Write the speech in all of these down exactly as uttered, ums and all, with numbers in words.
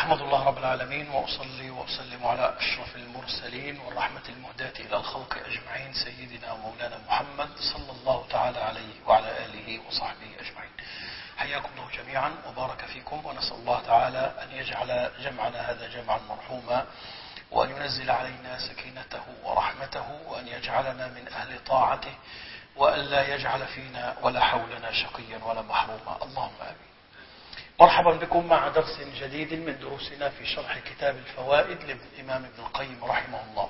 أحمد الله رب العالمين وأصلي وأسلم على أشرف المرسلين والرحمة المهداة إلى الخلق أجمعين سيدنا ومولانا محمد صلى الله تعالى عليه وعلى آله وصحبه أجمعين. حياكم الله جميعا وبارك فيكم، ونسأل الله تعالى أن يجعل جمعنا هذا جمعا مرحوما، وأن ينزل علينا سكينته ورحمته، وأن يجعلنا من أهل طاعته، وأن لا يجعل فينا ولا حولنا شقيا ولا محروما، اللهم آمين. مرحبا بكم مع درس جديد من دروسنا في شرح كتاب الفوائد للإمام ابن القيم رحمه الله.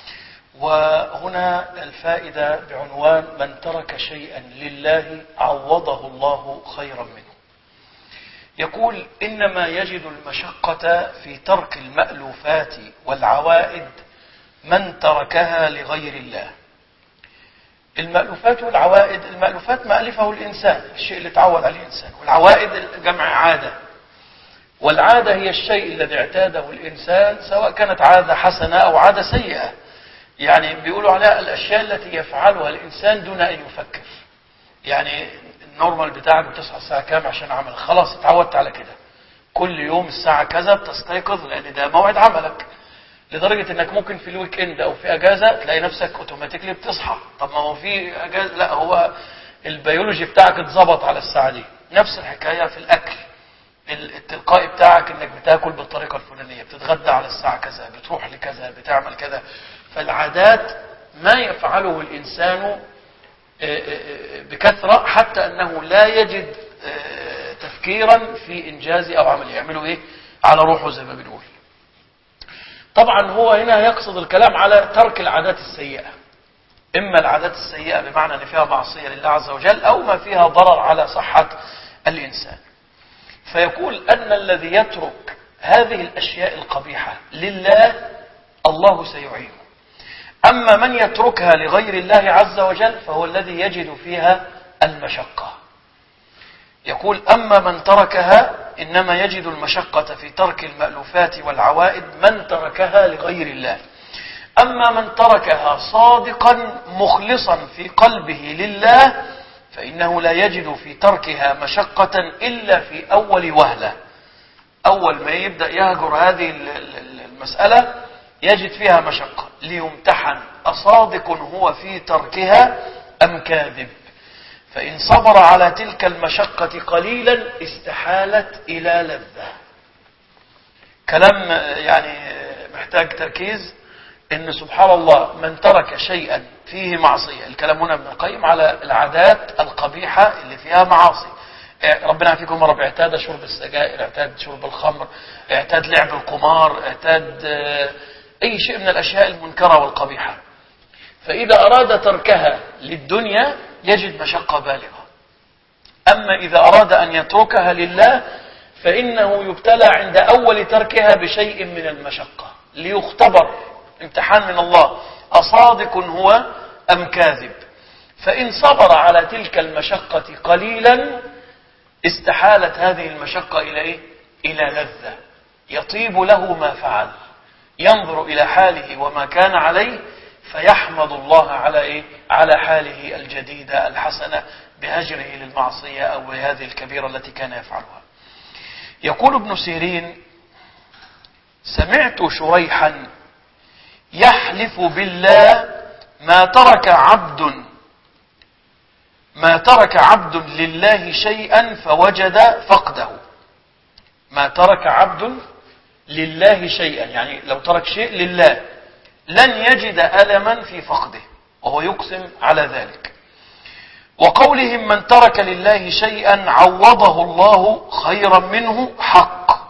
وهنا الفائدة بعنوان من ترك شيئا لله عوضه الله خيرا منه. يقول: إنما يجد المشقة في ترك المألوفات والعوائد من تركها لغير الله. المألوفات والعوائد، المألوفات ما ألفه الإنسان، الشيء اللي تعود عليه الإنسان، والعوائد جمع عادة، والعادة هي الشيء الذي اعتاده الإنسان سواء كانت عادة حسنة أو عادة سيئة. يعني بيقولوا عليها الأشياء التي يفعلها الإنسان دون أن يفكر. يعني النورمال بتاعك بتصحى الساعة كام عشان عمل، خلاص اتعودت على كده، كل يوم الساعة كذا بتستيقظ لأن ده موعد عملك، لدرجة انك ممكن في الويك اند او في اجازة تلاقي نفسك اوتوماتيكلي بتصحى. طب ما هو في اجازة، لا هو البيولوجي بتاعك اتظبط على الساعة دي. نفس الحكاية في الاكل، التلقائي بتاعك انك بتاكل بالطريقة الفلانية، بتتغدى على الساعة كذا، بتروح لكذا، بتعمل كذا. فالعادات ما يفعله الانسان بكثرة حتى انه لا يجد تفكيرا في انجاز او عمل، يعملوا ايه على روحه زي ما بنقول. طبعا هو هنا يقصد الكلام على ترك العادات السيئة، إما العادات السيئة بمعنى أن فيها معصية لله عز وجل، أو ما فيها ضرر على صحة الإنسان. فيقول أن الذي يترك هذه الأشياء القبيحة لله الله سيعينه، أما من يتركها لغير الله عز وجل فهو الذي يجد فيها المشقة. يقول: أما من تركها إنما يجد المشقة في ترك المألوفات والعوائد من تركها لغير الله. أما من تركها صادقا مخلصا في قلبه لله فإنه لا يجد في تركها مشقة إلا في أول وهلة. أول ما يبدأ يهجر هذه المسألة يجد فيها مشقة، ليمتحن أصادق هو في تركها أم كاذب. فإن صبر على تلك المشقة قليلا استحالت إلى لذة. كلام يعني محتاج تركيز، إن سبحان الله من ترك شيئا فيه معصية، الكلام هنا ابن القيم على العادات القبيحة اللي فيها معاصي. ربنا يعافيكم يا رب، اعتاد شرب السجائر، اعتاد شرب الخمر، اعتاد لعب القمار، اعتاد أي شيء من الأشياء المنكرة والقبيحة. فإذا أراد تركها للدنيا يجد مشقة بالغة. أما إذا أراد أن يتركها لله فإنه يبتلى عند أول تركها بشيء من المشقة، ليختبر، امتحان من الله، أصادق هو أم كاذب. فإن صبر على تلك المشقة قليلا استحالت هذه المشقة إلى إيه؟ إلى لذة، يطيب له ما فعل، ينظر إلى حاله وما كان عليه فيحمد الله على إيه؟ على حاله الجديدة الحسنة بهجره للمعصية أو بهذه الكبيرة التي كان يفعلها. يقول ابن سيرين: سمعت شريحا يحلف بالله ما ترك عبد ما ترك عبد لله شيئا فوجد فقده. ما ترك عبد لله شيئا، يعني لو ترك شيء لله لن يجد ألما في فقده، وهو يقسم على ذلك. وقولهم من ترك لله شيئا عوضه الله خيرا منه حق.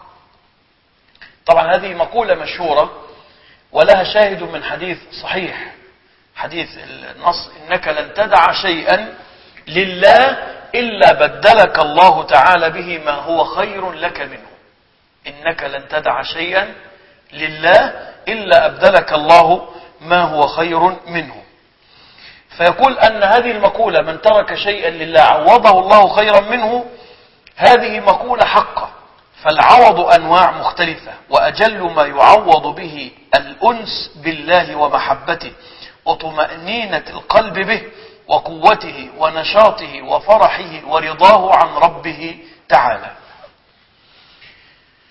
طبعا هذه مقولة مشهورة ولها شاهد من حديث صحيح، حديث النص: إنك لن تدع شيئا لله إلا بدلك الله تعالى به ما هو خير لك منه. إنك لن تدع شيئا لله إلا أبدلك الله ما هو خير منه. فيقول أن هذه المقولة من ترك شيئا لله عوضه الله خيرا منه، هذه مقولة حقة. فالعوض أنواع مختلفة، وأجل ما يعوض به الأنس بالله ومحبته وطمأنينة القلب به وقوته ونشاطه وفرحه ورضاه عن ربه تعالى.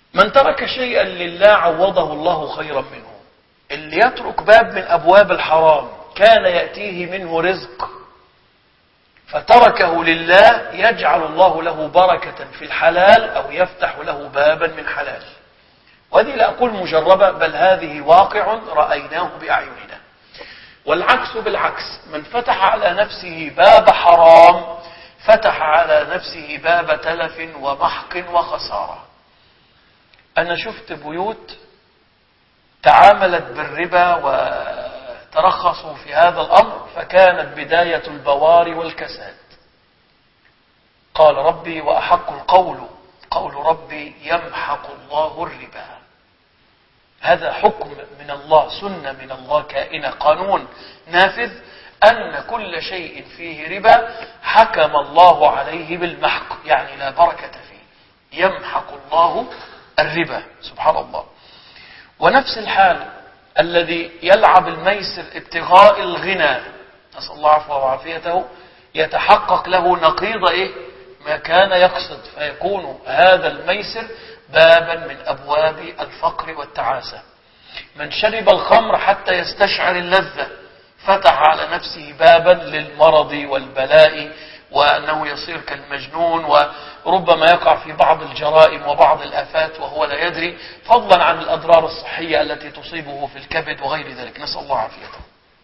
من ترك شيئا لله عوضه الله خيرا منه. اللي يترك باب من أبواب الحرام كان يأتيه منه رزق فتركه لله يجعل الله له بركة في الحلال أو يفتح له بابا من حلال. وهذه لا أقول مجربة، بل هذه واقع رأيناه بأعيننا. والعكس بالعكس، من فتح على نفسه باب حرام فتح على نفسه باب تلف ومحق وخسارة. أنا شفت بيوت تعاملت بالربا وترخصوا في هذا الأمر فكانت بداية البوار والكساد. قال ربي وأحق القول قول ربي يمحق الله الربا. هذا حكم من الله، سنة من الله كائنة، قانون نافذ، أن كل شيء فيه ربا حكم الله عليه بالمحق، يعني لا بركة فيه، يمحق الله الربا سبحان الله. ونفس الحال الذي يلعب الميسر ابتغاء الغنى، نسأل الله عفوه وعافيته، يتحقق له نقيض إيه؟ ما كان يقصد، فيكون هذا الميسر بابا من أبواب الفقر والتعاسة. من شرب الخمر حتى يستشعر اللذة فتح على نفسه بابا للمرض والبلاء، وأنه يصير كالمجنون، وربما يقع في بعض الجرائم وبعض الآفات وهو لا يدري، فضلا عن الأضرار الصحية التي تصيبه في الكبد وغير ذلك، نسأل الله عافيته.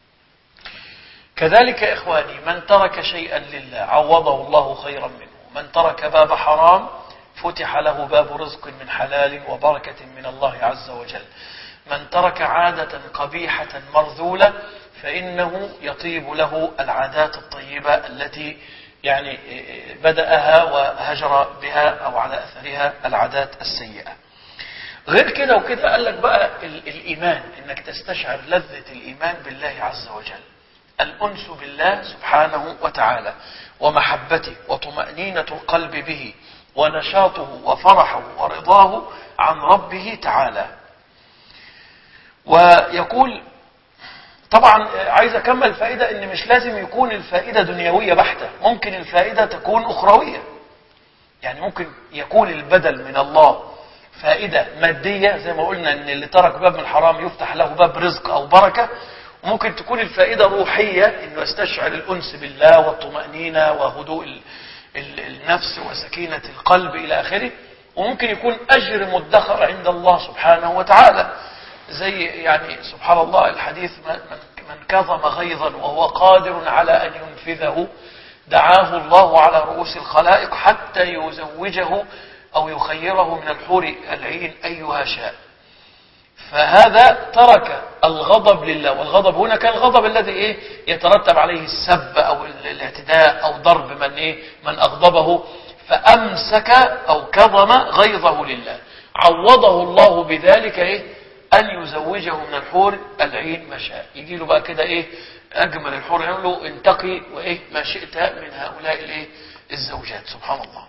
كذلك إخواني، من ترك شيئا لله عوضه الله خيرا منه. من ترك باب حرام فتح له باب رزق من حلال وبركة من الله عز وجل. من ترك عادة قبيحة مرذولة فإنه يطيب له العادات الطيبة التي يعني بدأها وهجر بها أو على أثرها العادات السيئة. غير كده وكده قال لك بقى الإيمان، إنك تستشعر لذة الإيمان بالله عز وجل، الأنس بالله سبحانه وتعالى، ومحبته وطمأنينة القلب به ونشاطه وفرحه ورضاه عن ربه تعالى. ويقول طبعا عايز أكمل فائدة، إن مش لازم يكون الفائدة دنيوية بحتة، ممكن الفائدة تكون أخروية. يعني ممكن يكون البدل من الله فائدة مادية زي ما قلنا إن اللي ترك باب من الحرام يفتح له باب رزق أو بركة، وممكن تكون الفائدة روحية إنه يستشعر الأنس بالله والطمأنينة وهدوء النفس وسكينة القلب إلى آخره. وممكن يكون أجر مدخر عند الله سبحانه وتعالى، زي يعني سبحان الله الحديث من كظم غيظا وهو قادر على أن ينفذه دعاه الله على رؤوس الخلائق حتى يزوجه أو يخيره من الحور العين أيها شاء. فهذا ترك الغضب لله، والغضب هنا كان الغضب الذي إيه يترتب عليه السب أو الاعتداء أو ضرب من إيه من أغضبه، فأمسك أو كظم غيظه لله، عوضه الله بذلك إيه أن يزوجه من الحور العين ما شاء. يجي له بقى كده إيه أجمل الحور، يقول له انتقي وإيه ما شئت من هؤلاء الإيه الزوجات سبحان الله.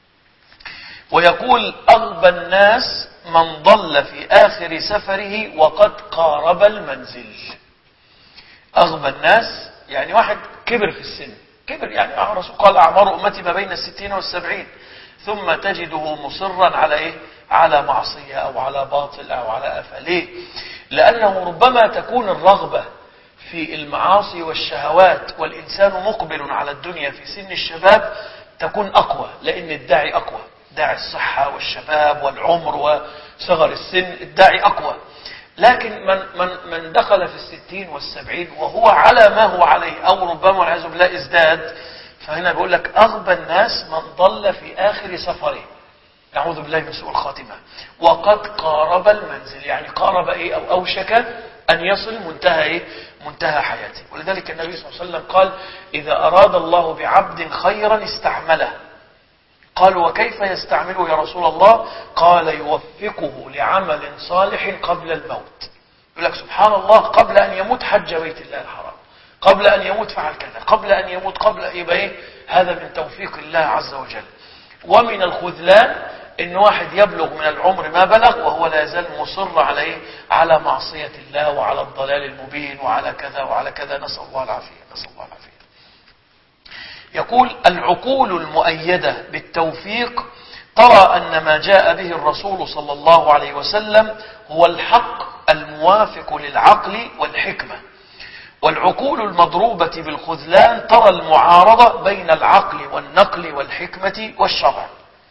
ويقول أغبى الناس من ضل في آخر سفره وقد قارب المنزل. أغبى الناس يعني واحد كبر في السن، كبر يعني الرسول قال أعمار أمتي ما بين الستين والسبعين، ثم تجده مصرا على إيه على معصية أو على باطل أو على آفة. ليه؟ لأنه ربما تكون الرغبة في المعاصي والشهوات والإنسان مقبل على الدنيا في سن الشباب تكون أقوى، لأن الداعي أقوى، داعي الصحة والشباب والعمر وصغر السن، الداعي أقوى. لكن من, من, من دخل في الستين والسبعين وهو على ما هو عليه أو ربما والعياذ بالله ازداد، فهنا بيقول لك أغبى الناس من ضل في آخر سفره، نعوذ بالله من سوء الخاتمة، وقد قارب المنزل، يعني قارب إيه أو أوشك أن يصل منتهى إيه منتهى حياته. ولذلك النبي صلى الله عليه وسلم قال إذا أراد الله بعبد خيرا استعمله. قالوا وكيف يستعمله يا رسول الله؟ قال يوفقه لعمل صالح قبل الموت. يقول لك سبحان الله، قبل أن يموت حج بيت الله الحرام، قبل أن يموت فعل كذا، قبل أن يموت قبل يبقى إيه هذا من توفيق الله عز وجل. ومن الخذلان إن واحد يبلغ من العمر ما بلغ وهو لا يزال مصر على إيه على معصية الله وعلى الضلال المبين وعلى كذا وعلى كذا، نسأل الله العافية نسأل الله العافية. يقول العقول المؤيدة بالتوفيق ترى أن ما جاء به الرسول صلى الله عليه وسلم هو الحق الموافق للعقل والحكمة، والعقول المضروبة بالخذلان ترى المعارضة بين العقل والنقل والحكمة والشرع.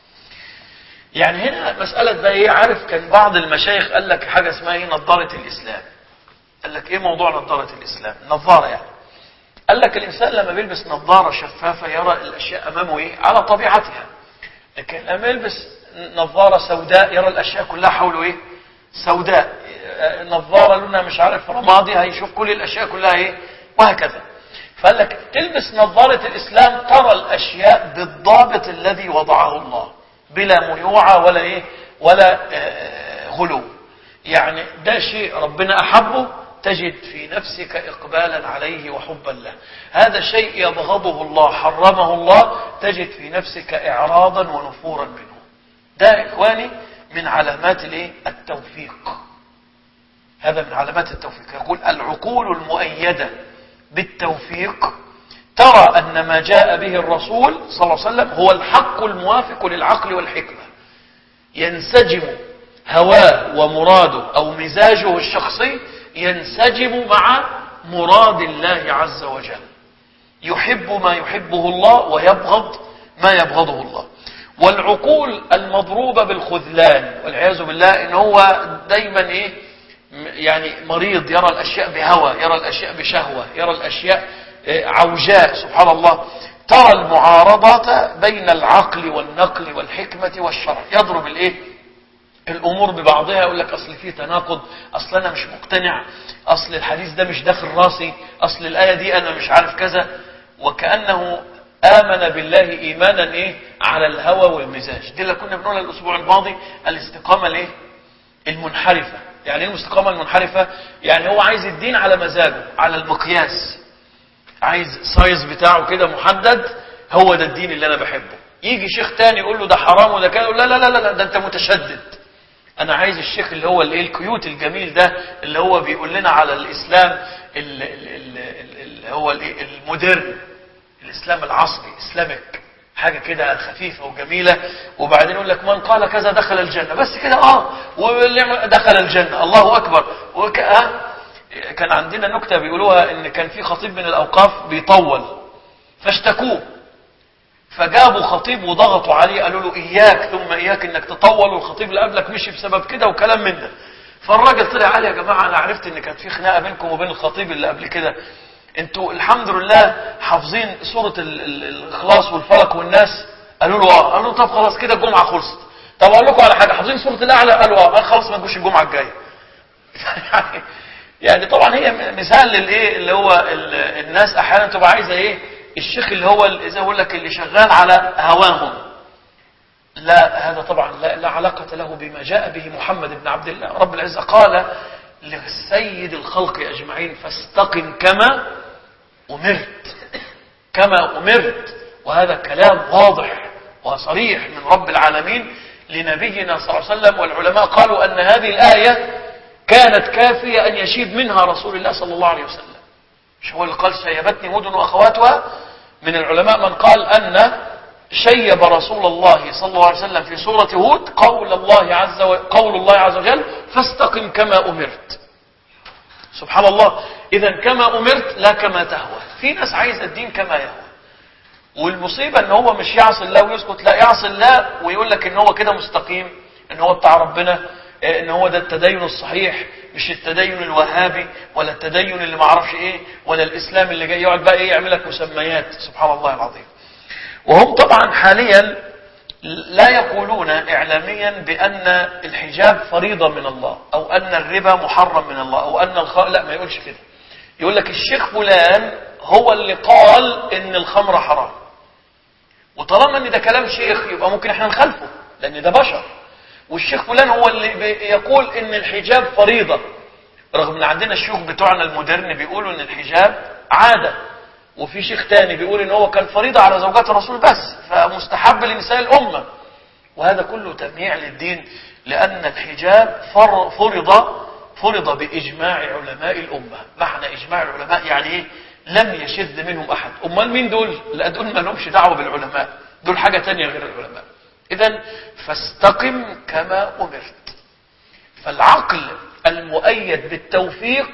يعني هنا مسألة بقى ايه، عارف كان بعض المشايخ قال لك حاجة اسمها ايه نظارة الإسلام. قال لك ايه موضوع نظارة الإسلام؟ نظارة يعني قال لك الإنسان لما بيلبس نظارة شفافة يرى الأشياء أمامه ايه على طبيعتها، لكن لما يلبس نظارة سوداء يرى الأشياء كلها حوله ايه سوداء. نظارة لونها مش عارف رمادي هيشوف كل الأشياء كلها ايه وهكذا. فقال لك تلبس نظارة الإسلام ترى الأشياء بالضابط الذي وضعه الله بلا ميوعة ولا ايه ولا غلو. يعني ده شيء ربنا أحبه تجد في نفسك إقبالا عليه وحبا له، هذا شيء يبغضه الله حرمه الله تجد في نفسك إعراضا ونفورا منه. ده إخواني من علامات الايه التوفيق، هذا من علامات التوفيق. يقول العقول المؤيدة بالتوفيق ترى أن ما جاء به الرسول صلى الله عليه وسلم هو الحق الموافق للعقل والحكمة، ينسجم هواه ومراده أو مزاجه الشخصي ينسجم مع مراد الله عز وجل، يحب ما يحبه الله ويبغض ما يبغضه الله. والعقول المضروبة بالخذلان والعياذ بالله ان هو دايما ايه يعني مريض، يرى الاشياء بهوى، يرى الاشياء بشهوة، يرى الاشياء عوجاء سبحان الله. ترى المعارضة بين العقل والنقل والحكمة والشرع، يضرب الايه الامور ببعضها، يقول لك اصل فيه تناقض، اصل انا مش مقتنع، اصل الحديث ده مش داخل راسي، اصل الايه دي انا مش عارف كذا، وكانه امن بالله ايمانا ايه على الهوى والمزاج. دي اللي كنا بنقولها الاسبوع الماضي، الاستقامه الايه المنحرفه. يعني ايه الاستقامه المنحرفه؟ يعني هو عايز الدين على مزاجه، على المقياس، عايز سايز بتاعه كده محدد، هو ده الدين اللي انا بحبه. يجي شيخ تاني يقول له ده حرام وده كده، لا لا لا لا ده انت متشدد. انا عايز الشيخ اللي هو الايه الكيوت الجميل ده اللي هو بيقول لنا على الاسلام اللي هو الايه المودرن، الاسلام العصري، اسلامك، حاجه كده خفيفه وجميله، وبعدين يقول لك من قال كذا دخل الجنه، بس كده اه واللي دخل الجنه الله اكبر. وك... آه كان عندنا نكته بيقولوها ان كان في خطيب من الاوقاف بيطول فاشتكوه، فجابوا خطيب وضغطوا عليه قالوا له اياك ثم اياك انك تطول، والخطيب اللي قبلك مشي بسبب كده وكلام من ده. فالراجل طلع قال يا جماعه انا عرفت ان كانت في خناقه بينكم وبين الخطيب اللي قبل كده، انتوا الحمد لله حافظين سوره الاخلاص والفلق والناس. قالوا له اه. قالوا له طب خلاص كده الجمعه خلصت. طب اقول لكم على حاجه، حافظين سوره الاعلى؟ قالوا اه. قال خلاص ما تجوش الجمعه الجايه. يعني يعني طبعا هي مثال للايه اللي هو الناس احيانا تبقى عايزه ايه الشيخ اللي هو زي اقول لك اللي شغال على هواهم. لا، هذا طبعا لا, لا علاقه له بما جاء به محمد بن عبد الله. رب العزه قال لسيد الخلق اجمعين فاستقم كما امرت، كما امرت. وهذا كلام واضح وصريح من رب العالمين لنبينا صلى الله عليه وسلم. والعلماء قالوا ان هذه الايه كانت كافيه ان يشيب منها رسول الله صلى الله عليه وسلم. مش هو اللي قال شيبتني هود واخواتها؟ من العلماء من قال ان شيب رسول الله صلى الله عليه وسلم في سوره هود قول الله عز وجل قول الله عز وجل فاستقم كما امرت. سبحان الله. اذا كما امرت لا كما تهوى. في ناس عايز الدين كما يهوى، والمصيبه ان هو مش يعصي الله ويسكت، لا يعصي الله ويقول لك ان هو كده مستقيم، ان هو بتاع ربنا، ان هو ده التدين الصحيح، مش التدين الوهابي ولا التدين اللي ما اعرفش ايه ولا الاسلام اللي جاي يقعد بقى ايه يعمل لك مسميات. سبحان الله العظيم. وهم طبعا حاليا لا يقولون اعلاميا بان الحجاب فريضه من الله او ان الربا محرم من الله او ان الخ... لا ما يقولش كده. يقول لك الشيخ فلان هو اللي قال ان الخمر حرام، وطالما ان ده كلام شيخ يبقى ممكن احنا نخالفه لان ده بشر. والشيخ فلان هو اللي يقول ان الحجاب فريضة، رغم ان عندنا الشيوخ بتوعنا المودرن بيقولوا ان الحجاب عادة، وفي شيخ تاني بيقول ان هو كان فريضة على زوجات الرسول بس فمستحب لنساء الامة. وهذا كله تمييع للدين، لان الحجاب فرض فرض باجماع علماء الامة. معنى اجماع العلماء يعني ايه؟ لم يشذ منهم احد. امال مين دول؟ لا دول ما لهمش دعوة بالعلماء، دول حاجة تانية غير العلماء. إذن فاستقم كما أمرت. فالعقل المؤيد بالتوفيق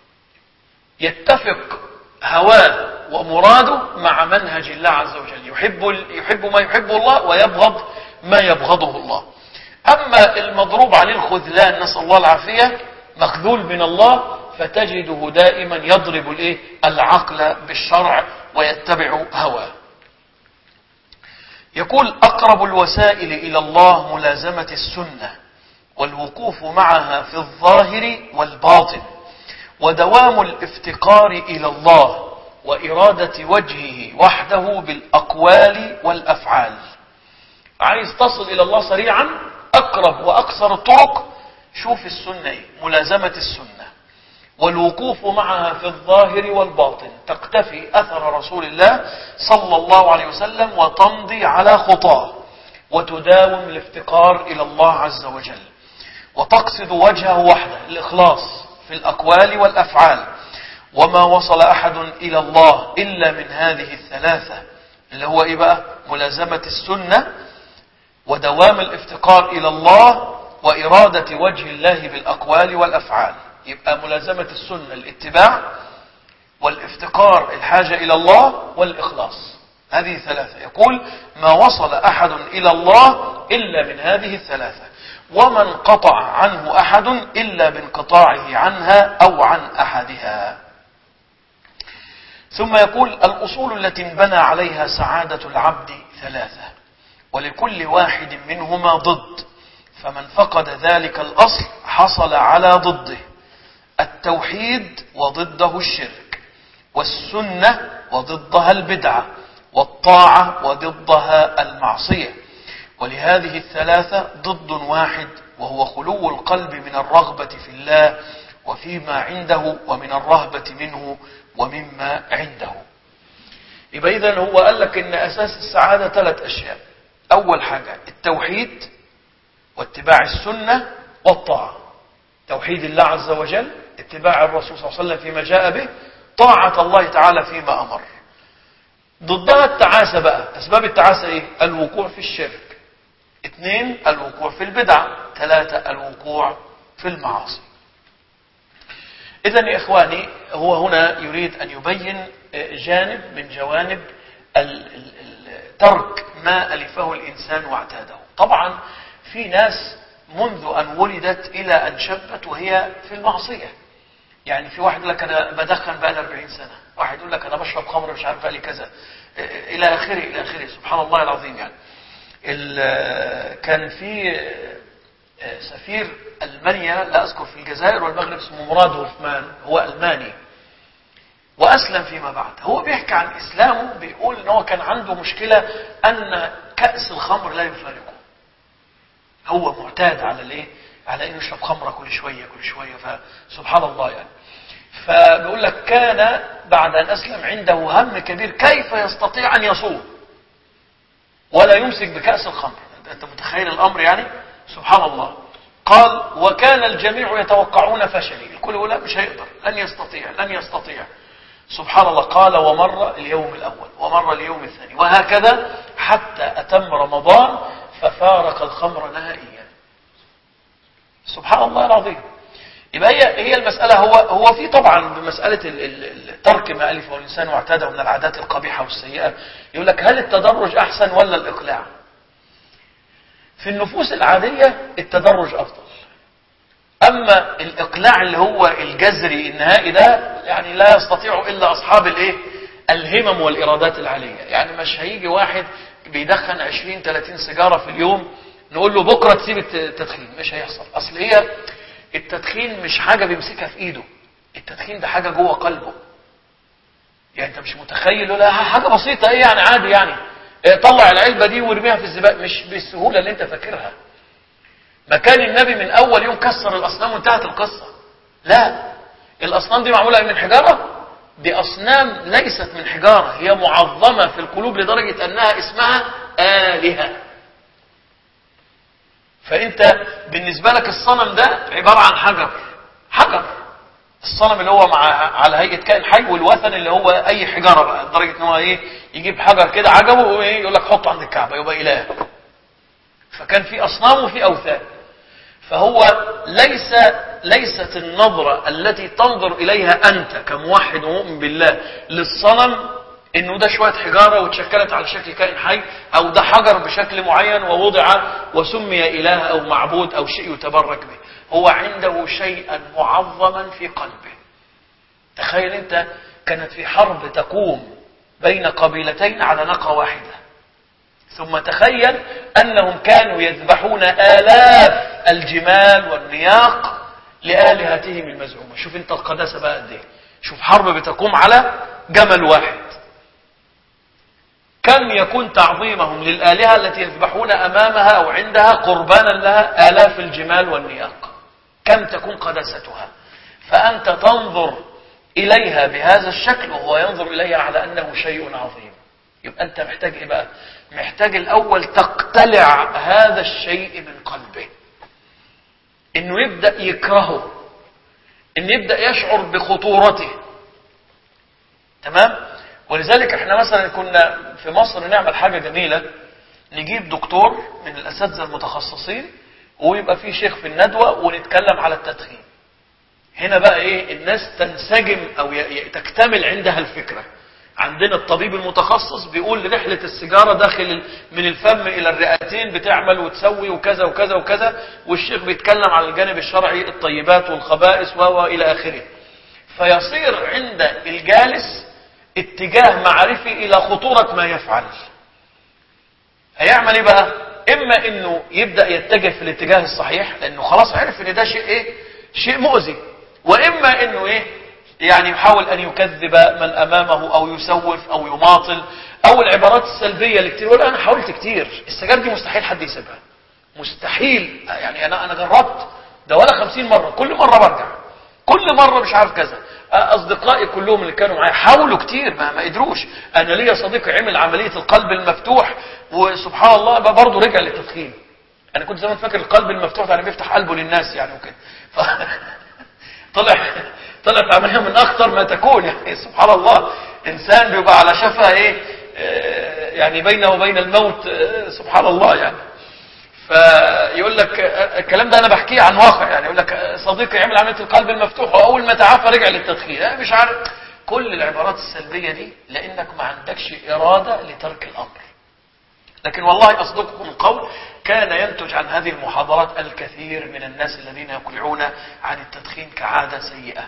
يتفق هواه ومراده مع منهج الله عز وجل، يحب يحب ما يحبه الله ويبغض ما يبغضه الله. أما المضروب عليه الخذلان نسأل الله العافية مخذول من الله، فتجده دائما يضرب الايه العقل بالشرع ويتبع هواه. يقول أقرب الوسائل إلى الله ملازمة السنة والوقوف معها في الظاهر والباطن، ودوام الافتقار إلى الله وإرادة وجهه وحده بالأقوال والأفعال. عايز تصل إلى الله سريعا، أقرب وأقصر الطرق شوف السنة إيه؟ ملازمة السنة والوقوف معها في الظاهر والباطن، تقتفي أثر رسول الله صلى الله عليه وسلم وتمضي على خطاه، وتداوم الافتقار إلى الله عز وجل، وتقصد وجهه وحده، الإخلاص في الأقوال والأفعال. وما وصل أحد إلى الله إلا من هذه الثلاثة، اللي هو إيه بقى؟ ملازمة السنة ودوام الافتقار إلى الله وإرادة وجه الله بالأقوال والأفعال. يبقى ملازمة السنة الاتباع، والافتقار الحاجة إلى الله، والإخلاص. هذه ثلاثة. يقول ما وصل أحد إلى الله إلا من هذه الثلاثة، ومن قطع عنه أحد إلا بانقطاعه عنها أو عن أحدها. ثم يقول الأصول التي انبنى عليها سعادة العبد ثلاثة، ولكل واحد منهما ضد، فمن فقد ذلك الأصل حصل على ضده: التوحيد وضده الشرك، والسنة وضدها البدعة، والطاعة وضدها المعصية. ولهذه الثلاثة ضد واحد، وهو خلو القلب من الرغبة في الله وفيما عنده، ومن الرهبة منه ومما عنده. يبقى إذن هو قال لك إن أساس السعادة ثلاث أشياء: أول حاجة التوحيد واتباع السنة والطاعة. توحيد الله عز وجل، اتباع الرسول صلى الله عليه وسلم فيما جاء به، طاعة الله تعالى فيما أمر. ضدها التعاسة بقى. أسباب التعاسة إيه؟ الوقوع في الشرك. اثنين الوقوع في البدعة. ثلاثة الوقوع في المعاصي. إذن يا إخواني هو هنا يريد أن يبين جانب من جوانب ترك ما ألفه الإنسان واعتاده. طبعا في ناس منذ أن ولدت إلى أن شبت وهي في المعصية. يعني في واحد يقول لك أنا بدخن بقى أربعين سنة، واحد يقول لك أنا بشرب خمر مش عارف بقى كذا، إلى آخره إلى آخره. سبحان الله العظيم. يعني كان في سفير ألمانيا لا أذكر في الجزائر والمغرب اسمه مراد هوفمان، هو ألماني وأسلم فيما بعد. هو بيحكي عن إسلامه، بيقول إن هو كان عنده مشكلة أن كأس الخمر لا يفارقه. هو معتاد على الإيه؟ على إنه يشرب خمرة كل شوية كل شوية، فسبحان الله يعني. فبيقول لك كان بعد أن أسلم عنده هم كبير كيف يستطيع أن يصوم ولا يمسك بكأس الخمر. أنت متخيل الأمر يعني؟ سبحان الله. قال وكان الجميع يتوقعون فشلي، الكل يقول لا مش هيقدر، لن يستطيع لن يستطيع. سبحان الله. قال ومر اليوم الأول ومر اليوم الثاني، وهكذا حتى أتم رمضان ففارق الخمر نهائيا. سبحان الله العظيم. يبقى هي هي المسألة. هو هو في طبعا بمسألة ترك ما ألفه الإنسان واعتاده من العادات القبيحة والسيئة، يقول لك هل التدرج أحسن ولا الإقلاع؟ في النفوس العادية التدرج أفضل. أما الإقلاع اللي هو الجذري النهائي ده يعني لا يستطيع إلا أصحاب الإيه؟ الهمم والإرادات العالية. يعني مش هيجي واحد بيدخن عشرين ثلاثين سيجارة في اليوم نقول له بكرة تسيب التدخين، مش هيحصل. أصل هي التدخين مش حاجة بيمسكها في إيده، التدخين ده حاجة جوه قلبه. يعني أنت مش متخيل، لا حاجة بسيطة إيه يعني عادي يعني طلع العلبة دي وارميها في الزبالة، مش بالسهولة اللي أنت فاكرها. مكان النبي من أول يوم كسر الأصنام وانتهت القصة. لا، الأصنام دي معمولة من حجارة؟ دي أصنام ليست من حجارة، هي معظمة في القلوب لدرجة أنها اسمها آلهة. فأنت بالنسبة لك الصنم ده عبارة عن حجر حجر الصنم اللي هو مع على هيئة كائن حي، والوثن اللي هو أي حجارة بقى، لدرجة أنه إيه يجيب حجر كده عجبه وإيه يقول لك حطه عند الكعبة يبقى إله. فكان في أصنام وفي أوثان. فهو ليس ليست النظرة التي تنظر إليها أنت كموحد ومؤمن بالله للصنم إنه ده شوية حجارة وتشكلت على شكل كائن حي، أو ده حجر بشكل معين ووضع وسمي إله أو معبود أو شيء يتبرك به. هو عنده شيئا معظما في قلبه. تخيل أنت كانت في حرب تقوم بين قبيلتين على ناقة واحدة، ثم تخيل أنهم كانوا يذبحون آلاف الجمال والنياق لآلهتهم المزعومة. شوف أنت القداسة بقى قد إيه. شوف حرب بتقوم على جمل واحد، كم يكون تعظيمهم للآلهة التي يذبحون أمامها أو عندها قربانا لها آلاف الجمال والنياق، كم تكون قداستها. فأنت تنظر إليها بهذا الشكل وهو ينظر إليها على أنه شيء عظيم. يبقى أنت محتاج إيه بقى؟ محتاج الأول تقتلع هذا الشيء من قلبه، إنه يبدأ يكرهه، إنه يبدأ يشعر بخطورته. تمام؟ ولذلك احنا مثلا كنا في مصر نعمل حاجة جميلة، نجيب دكتور من الأساتذة المتخصصين ويبقى فيه شيخ في الندوة ونتكلم على التدخين. هنا بقى ايه، الناس تنسجم او تكتمل عندها الفكرة. عندنا الطبيب المتخصص بيقول رحلة السيجارة داخل من الفم الى الرئتين بتعمل وتسوي وكذا وكذا وكذا، والشيخ بيتكلم على الجانب الشرعي الطيبات والخبائث والى اخره. فيصير عند الجالس اتجاه معرفي الى خطورة ما يفعل. هيعمل ايه بقى؟ اما انه يبدأ يتجه في الاتجاه الصحيح لانه خلاص عرف ان ده شيء ايه، شيء مؤذي، واما انه ايه، يعني يحاول ان يكذب من امامه او يسوف او يماطل، او العبارات السلبية اللي كتير يقول انا حاولت كتير، السجاير دي مستحيل حد يسيبها، مستحيل، يعني انا انا جربت ده ولا خمسين مرة، كل مرة برجع، كل مرة مش عارف كذا. اصدقائي كلهم اللي كانوا معايا حاولوا كتير ما, ما قدروش. انا ليا صديق عمل عملية القلب المفتوح وسبحان الله برضه رجع للتدخين. انا كنت زمان فاكر القلب المفتوح يعني بيفتح قلبه للناس يعني وكده، ف... طلع طلعت عملية من اخطر ما تكون. يعني سبحان الله انسان بيبقى على شفا ايه، يعني بينه وبين الموت، سبحان الله يعني. فيقول لك الكلام ده انا بحكيه عن واقع، يعني يقول لك صديقي عمل عملية القلب المفتوح واول ما تعافى رجع للتدخين. انا مش عارف كل العبارات السلبية دي لانك ما عندكش ارادة لترك الامر. لكن والله اصدقكم القول كان ينتج عن هذه المحاضرات الكثير من الناس الذين يقلعون عن التدخين كعادة سيئة.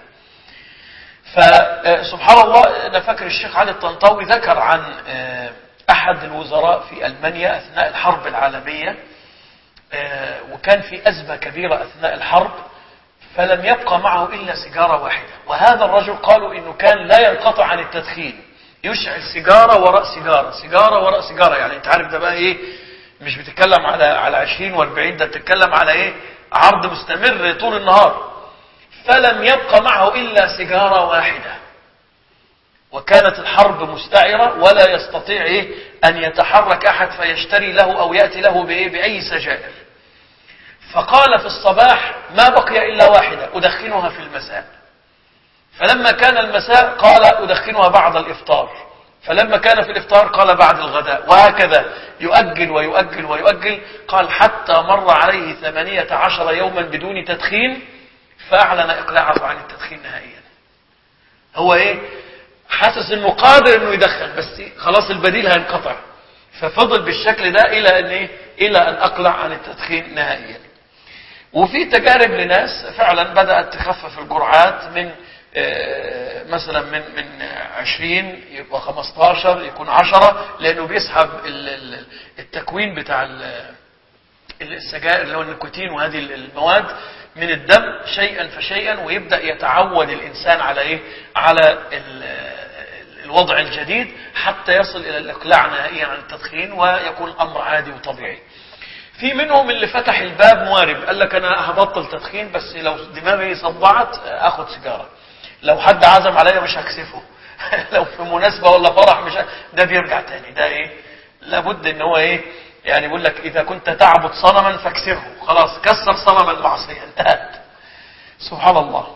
فسبحان الله انا فاكر الشيخ علي الطنطاوي ذكر عن احد الوزراء في المانيا اثناء الحرب العالمية، وكان في أزمة كبيرة أثناء الحرب، فلم يبقى معه إلا سيجارة واحدة. وهذا الرجل قالوا إنه كان لا ينقطع عن التدخين، يشعل سيجارة وراء سيجارة، سيجارة وراء سيجارة. يعني أنت عارف ده بقى إيه، مش بتتكلم على على عشرين واربعين، ده بتتكلم على إيه، عرض مستمر طول النهار. فلم يبقى معه إلا سيجارة واحدة، وكانت الحرب مستعرة ولا يستطيع إيه أن يتحرك أحد فيشتري له أو يأتي له بإيه بأي سجائر. فقال في الصباح ما بقي إلا واحدة أدخنها في المساء. فلما كان المساء قال أدخنها بعد الإفطار. فلما كان في الإفطار قال بعد الغداء، وهكذا يؤجل ويؤجل ويؤجل. قال حتى مر عليه ثمانية عشر يوما بدون تدخين، فأعلن إقلاعه عن التدخين نهائيا. هو إيه، حاسس انه قادر انه يدخن بس خلاص البديل هينقطع، ففضل بالشكل ده الى ان ايه، الى ان اقلع عن التدخين نهائيا. وفي تجارب لناس فعلا بدأت تخفف الجرعات من مثلا من من عشرين يبقى خمستاشر يكون عشرة، لانه بيسحب التكوين بتاع السجائر اللي هو النيكوتين وهذه المواد من الدم شيئا فشيئا، ويبدأ يتعود الإنسان على إيه؟ على الوضع الجديد حتى يصل إلى الإقلاع نهائيا عن التدخين ويكون أمر عادي وطبيعي. في منهم اللي فتح الباب موارب، قال لك أنا هبطل تدخين بس لو دماغي صدعت أخذ سيجارة، لو حد عزم عليا مش هكسفه لو في مناسبة ولا فرح مش ه... ده بيرجع تاني. ده إيه، لابد إن هو إيه، يعني بيقول لك إذا كنت تعبد صنما فاكسره، خلاص كسر صنم المعصية انتهت. سبحان الله.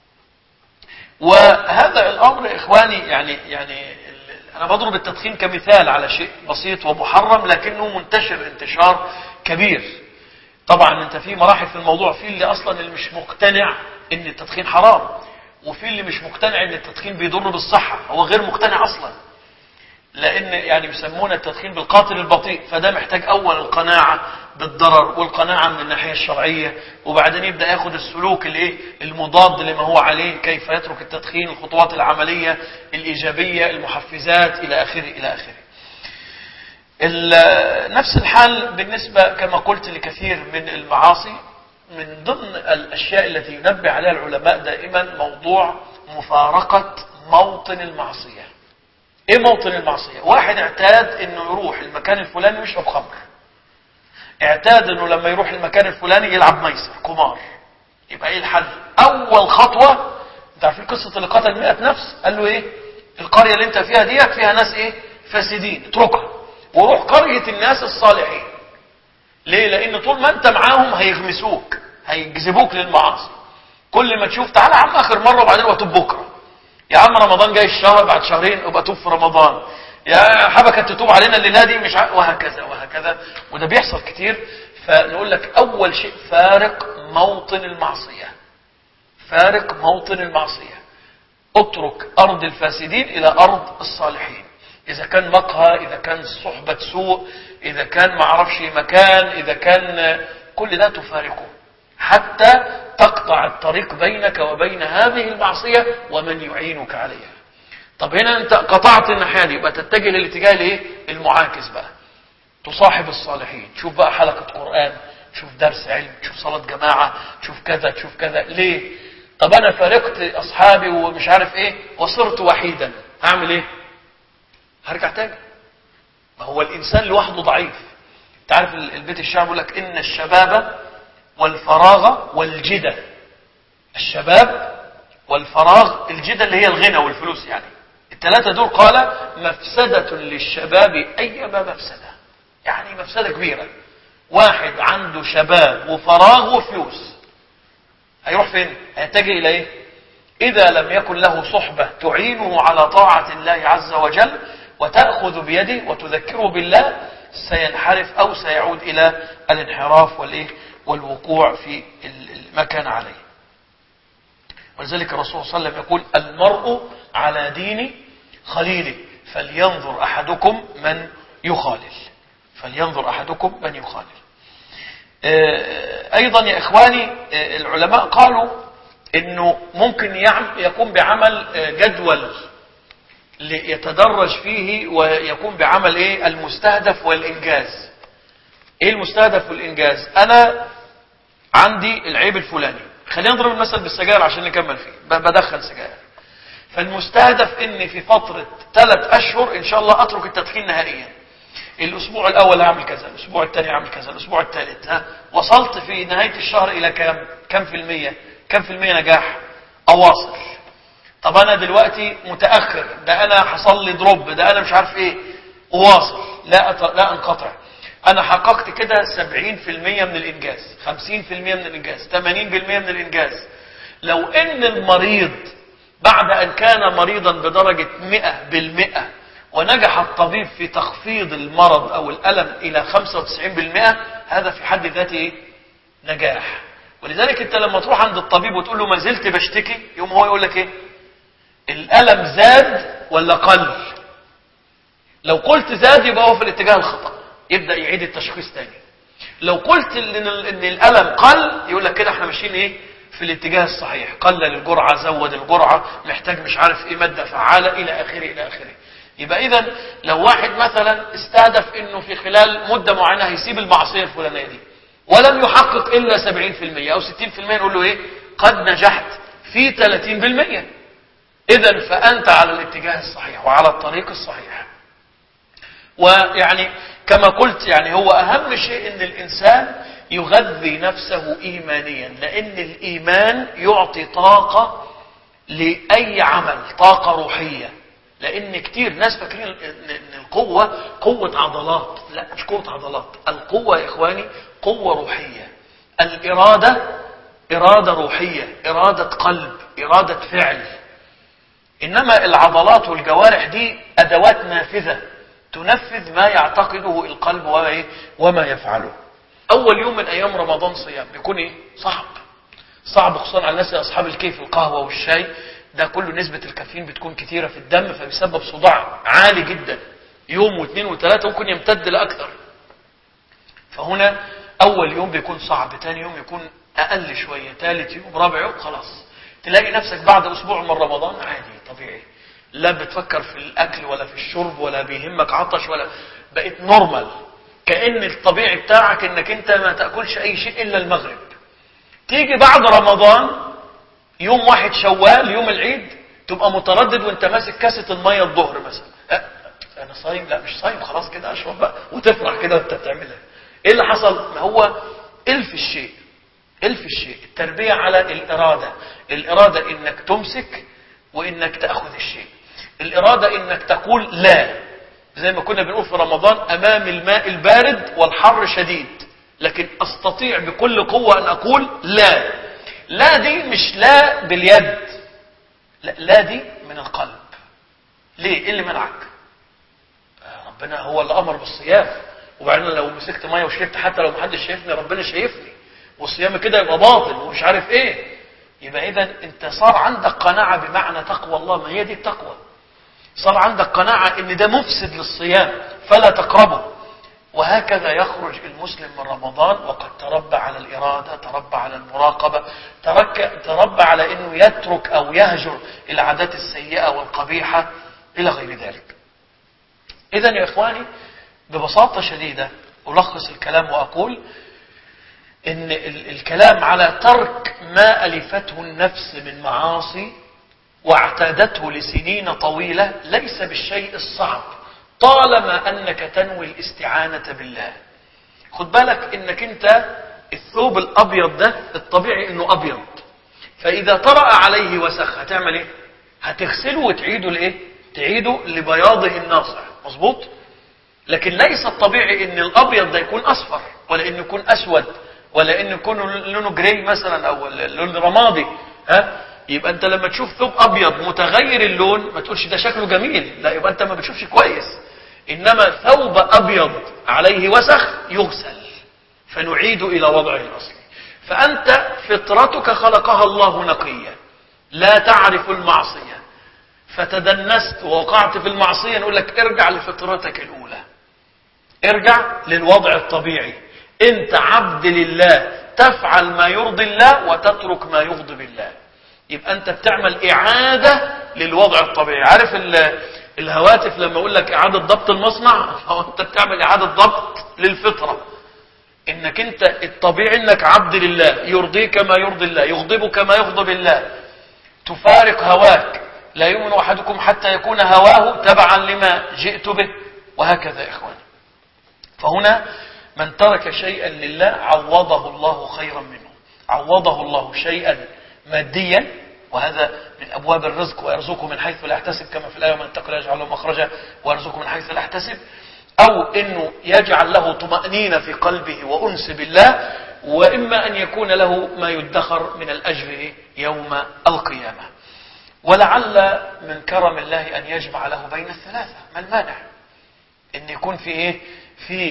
وهذا الأمر إخواني يعني يعني أنا بضرب التدخين كمثال على شيء بسيط ومحرم لكنه منتشر انتشار كبير. طبعا انت في مراحل في الموضوع، في اللي اصلا اللي مش مقتنع ان التدخين حرام، وفي اللي مش مقتنع ان التدخين بيضر بالصحة، هو غير مقتنع اصلا، لان يعني يسمون التدخين بالقاتل البطيء. فده محتاج اول القناعة بالضرر والقناعة من الناحية الشرعية، وبعدين يبدأ ياخد السلوك الايه المضاد لما هو عليه، كيف يترك التدخين، الخطوات العملية الإيجابية، المحفزات إلى آخره إلى آخره. نفس الحال بالنسبة كما قلت لكثير من المعاصي. من ضمن الأشياء التي ينبه عليها العلماء دائما موضوع مفارقة موطن المعصية. ايه موطن المعصية؟ واحد اعتاد انه يروح المكان الفلاني ويشرب خمر، اعتاد انه لما يروح المكان الفلاني يلعب ميسر قمار. يبقى ايه الحل؟ اول خطوة، انت عارفين قصة اللي قتل مئة نفس، قال له ايه؟ القرية اللي انت فيها ديت فيها ناس ايه؟ فاسدين، اتركها وروح قرية الناس الصالحين. ليه؟ لان طول ما انت معاهم هيغمسوك، هيجذبوك للمعاصي. كل ما تشوف تعالى يا عم اخر مرة وبعدين واتوب بكرة، يا عم رمضان جاي الشهر بعد شهرين ابقى توب في رمضان، يا حبكة تتوب علينا الليلة دي مش ع... وهكذا وهكذا. وده بيحصل كتير. فنقول لك اول شيء فارق موطن المعصية، فارق موطن المعصية. اترك ارض الفاسدين الى ارض الصالحين. اذا كان مقهى، اذا كان صحبة سوء، اذا كان معرفش مكان، اذا كان كل ده تفارقه حتى تقطع الطريق بينك وبين هذه المعصية ومن يعينك عليها. طب هنا انت قطعت الناحية دي، يبقى تتجه للاتجاه الايه المعاكس بقى، تصاحب الصالحين، تشوف بقى حلقة قرآن، تشوف درس علم، تشوف صلاة جماعة، تشوف كذا تشوف كذا. ليه؟ طب انا فارقت اصحابي ومش عارف ايه وصرت وحيدا، هعمل ايه؟ هرجع تاني. ما هو الانسان لوحده ضعيف. تعرف البيت الشعر بيقول لك ان الشباب والفراغ والجدة. الشباب والفراغ، الجدة اللي هي الغنى والفلوس، يعني الثلاثة دول قال مفسدة للشباب أيما مفسدة، يعني مفسدة كبيرة. واحد عنده شباب وفراغ وفلوس، هيروح فين؟ هيتجه إلى إيه؟ إذا لم يكن له صحبة تعينه على طاعة الله عز وجل وتأخذ بيده وتذكره بالله، سينحرف أو سيعود إلى الانحراف والإيه والوقوع في ما كان عليه. ولذلك الرسول صلى الله عليه وسلم يقول المرء على دين خليله فلينظر أحدكم من يخالل، فلينظر أحدكم من يخالل. أيضا يا إخواني العلماء قالوا إنه ممكن يقوم بعمل جدول ليتدرج فيه ويقوم بعمل إيه المستهدف والإنجاز. إيه المستهدف والإنجاز؟ أنا عندي العيب الفلاني، خلينا نضرب المثل بالسجاير عشان نكمل فيه، بدخن سجاير. فالمستهدف إني في فترة ثلاث أشهر إن شاء الله أترك التدخين نهائيا. الأسبوع الأول هعمل كذا، الأسبوع الثاني هعمل كذا، الأسبوع الثالث، ها وصلت في نهاية الشهر إلى كم؟ كم في المية؟ كم في المية نجاح؟ أواصل. طب أنا دلوقتي متأخر، ده أنا حصل لي دروب، ده أنا مش عارف إيه، أواصل، لا أط... لا أنقطع. أنا حققت كده سبعين في المية من الإنجاز، خمسين في المية من الإنجاز، ثمانين في المية من الإنجاز. لو إن المريض بعد أن كان مريضا بدرجة مئة بالمئة ونجح الطبيب في تخفيض المرض أو الألم إلى خمسة وتسعين بالمئة، هذا في حد ذاته نجاح. ولذلك أنت لما تروح عند الطبيب وتقول له ما زلت بشتكي، يوم هو يقول لك إيه؟ الألم زاد ولا قل؟ لو قلت زاد يبقى هو في الاتجاه الخطأ، يبدأ يعيد التشخيص تاني. لو قلت ان الألم قل يقول لك كده احنا ماشيين ايه في الاتجاه الصحيح، قلل الجرعة، زود الجرعة، محتاج مش عارف ايه مادة فعالة الى اخره الى اخره. يبقى اذا لو واحد مثلا استهدف انه في خلال مدة معينة هيسيب المعصية الفلانية دي ولم يحقق الا سبعين في المية او ستين في المية، نقول له ايه؟ قد نجحت في ثلاثين بالمية. اذا فانت على الاتجاه الصحيح وعلى الطريق الصحيح. ويعني كما قلت يعني هو أهم شيء أن الإنسان يغذي نفسه إيمانيا، لأن الإيمان يعطي طاقة لأي عمل، طاقة روحية. لأن كتير ناس فاكرين أن القوة قوة عضلات، لا مش قوة عضلات. القوة يا إخواني قوة روحية. الإرادة إرادة روحية، إرادة قلب، إرادة فعل. إنما العضلات والجوارح دي أدوات نافذة تنفذ ما يعتقده القلب وما يفعله. اول يوم من ايام رمضان صيام بيكون ايه؟ صعب صعب، خصوصا على الناس اصحاب الكيف، القهوة والشاي ده كله نسبة الكافيين بتكون كتيرة في الدم، فبيسبب صداع عالي جدا يوم واثنين وثلاثة، ممكن يمتد لأكثر. فهنا أول يوم بيكون صعب، تاني يوم يكون أقل شوية، ثالث يوم، رابع يوم خلاص تلاقي نفسك بعد أسبوع من رمضان عادي طبيعي، لا بتفكر في الأكل ولا في الشرب ولا بيهمك عطش ولا، بقيت نورمال، كأن الطبيعي بتاعك إنك أنت ما تأكلش أي شيء إلا المغرب. تيجي بعد رمضان يوم واحد شوال يوم العيد تبقى متردد وانت ماسك كاسة المية الظهر مثلا، أه انا صايم؟ لا مش صايم، خلاص كده اشرب بقى، وتفرح كده وانت بتعملها. ايه اللي حصل؟ ما هو الف الشيء الف الشيء التربية على الارادة. الارادة انك تمسك وانك تأخذ الشيء، الارادة انك تقول لا، زي ما كنا بنقول في رمضان امام الماء البارد والحر شديد، لكن استطيع بكل قوة ان اقول لا. لا دي مش لا باليد، لا, لا دي من القلب. ليه؟ ايه اللي منعك؟ ربنا هو اللي امر بالصيام، وبعدين لو مسكت ميه وشربت حتى لو محدش شايفني ربنا شايفني، والصيام كده يبقى باطل ومش عارف ايه. يبقى اذا انت صار عندك قناعة بمعنى تقوى الله، ما هي دي التقوى. صار عندك قناعة ان ده مفسد للصيام فلا تقربه. وهكذا يخرج المسلم من رمضان وقد تربى على الإرادة، تربى على المراقبة، ترك تربى على أنه يترك أو يهجر العادات السيئة والقبيحة إلى غير ذلك. إذن يا إخواني ببساطة شديدة ألخص الكلام وأقول إن الكلام على ترك ما ألفته النفس من معاصي واعتادته لسنين طويلة ليس بالشيء الصعب طالما أنك تنوي الاستعانة بالله. خد بالك إنك أنت الثوب الأبيض ده الطبيعي إنه أبيض، فإذا طرأ عليه وسخ هتعمل إيه؟ هتغسله وتعيده لإيه؟ تعيده لبياضه الناصع، مظبوط؟ لكن ليس الطبيعي إن الأبيض ده يكون أصفر، ولا إنه يكون أسود، ولا إنه يكون لونه جراي مثلا أو لون رمادي. ها؟ يبقى أنت لما تشوف ثوب أبيض متغير اللون ما تقولش ده شكله جميل، لا، يبقى أنت ما بتشوفش كويس. إنما ثوب أبيض عليه وسخ يغسل فنعيد إلى وضعه الأصلي. فأنت فطرتك خلقها الله نقية لا تعرف المعصية، فتدنست ووقعت في المعصية، نقول لك ارجع لفطرتك الأولى، ارجع للوضع الطبيعي. أنت عبد لله تفعل ما يرضي الله وتترك ما يغضب الله، يبقى أنت بتعمل إعادة للوضع الطبيعي. عارف الهواتف لما أقول لك إعادة ضبط المصنع، أو أنت بتعمل إعادة ضبط للفطرة، إنك أنت الطبيعي إنك عبد لله، يرضيك ما يرضي الله، يغضبك ما يغضب الله، تفارق هواك، لا يؤمن أحدكم حتى يكون هواه تبعا لما جئت به، وهكذا يا إخواني. فهنا من ترك شيئا لله عوضه الله خيرا منه، عوضه الله شيئا ماديا، وهذا من أبواب الرزق، ويرزقه من حيث لا يحتسب كما في الآية ومن اتقى الله يجعل له مخرجا ويرزقه من حيث لا يحتسب، أو أنه يجعل له طمأنينة في قلبه وأنس بالله، وإما أن يكون له ما يدخر من الأجر يوم القيامة. ولعل من كرم الله أن يجمع له بين الثلاثة، ما المانع أن يكون في إيه؟ في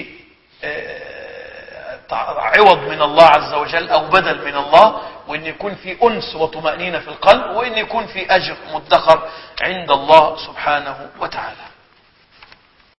عوض من الله عز وجل أو بدل من الله، وأن يكون في أنس وطمأنينة في القلب، وأن يكون في أجر مدخر عند الله سبحانه وتعالى.